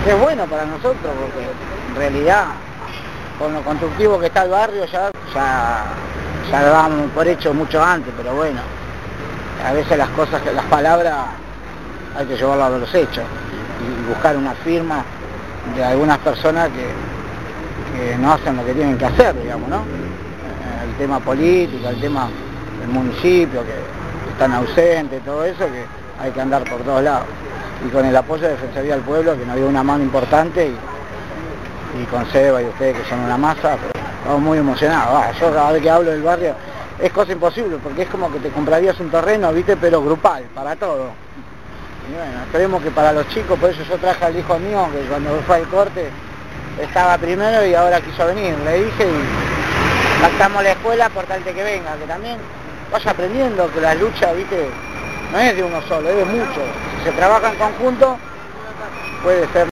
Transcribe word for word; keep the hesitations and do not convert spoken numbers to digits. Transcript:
es bueno para nosotros, porque en realidad, con lo constructivo que está el barrio, ya, ya, ya lo dábamos por hecho mucho antes, pero bueno, a veces las cosas, las palabras, hay que llevarlas a los hechos, y buscar una firma de algunas personas que, que no hacen lo que tienen que hacer, digamos, ¿no? El tema político, el tema del municipio, que están ausentes, todo eso, que hay que andar por todos lados. Y con el apoyo de Defensoría del Pueblo, que nos dio una mano importante, y, y con Seba y ustedes, que son una masa, pero estamos muy emocionados. Ah, yo cada vez que hablo del barrio, es cosa imposible, porque es como que te comprarías un terreno, ¿viste? Pero grupal, para todo. Y bueno, esperemos que para los chicos, por eso yo traje al hijo mío, que cuando fue al corte estaba primero y ahora quiso venir, le dije, y pactamos la escuela por tal de que venga, que también vaya aprendiendo que la lucha, ¿viste? No es de uno solo, es de muchos. Si se trabaja en conjunto, puede ser